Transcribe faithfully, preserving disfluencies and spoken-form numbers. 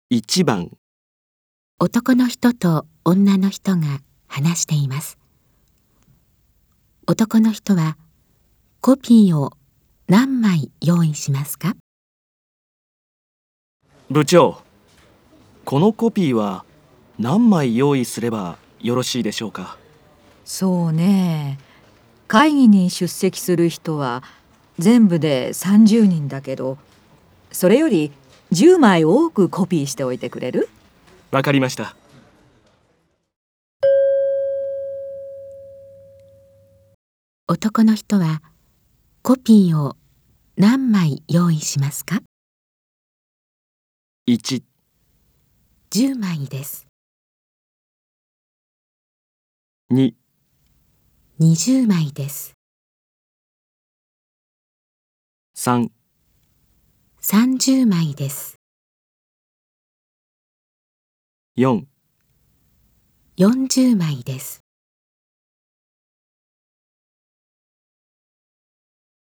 いちばん、 男の人と女の人が話しています。男の人はコピーを何枚用意しますか？ 部長、このコピーは何枚用意すればよろしいでしょうか。 そうね。会議に出席する人は全部でさんじゅうにんだけど、それよりじゅうまい多くコピーしておいてくれる？ わかりました。 男の人はコピーを何枚用意しますか？ いち、 じゅうまいです。 に、 にじゅうまいです。 さん、 さんじゅうまいです。 よん、 よんじゅうまいです。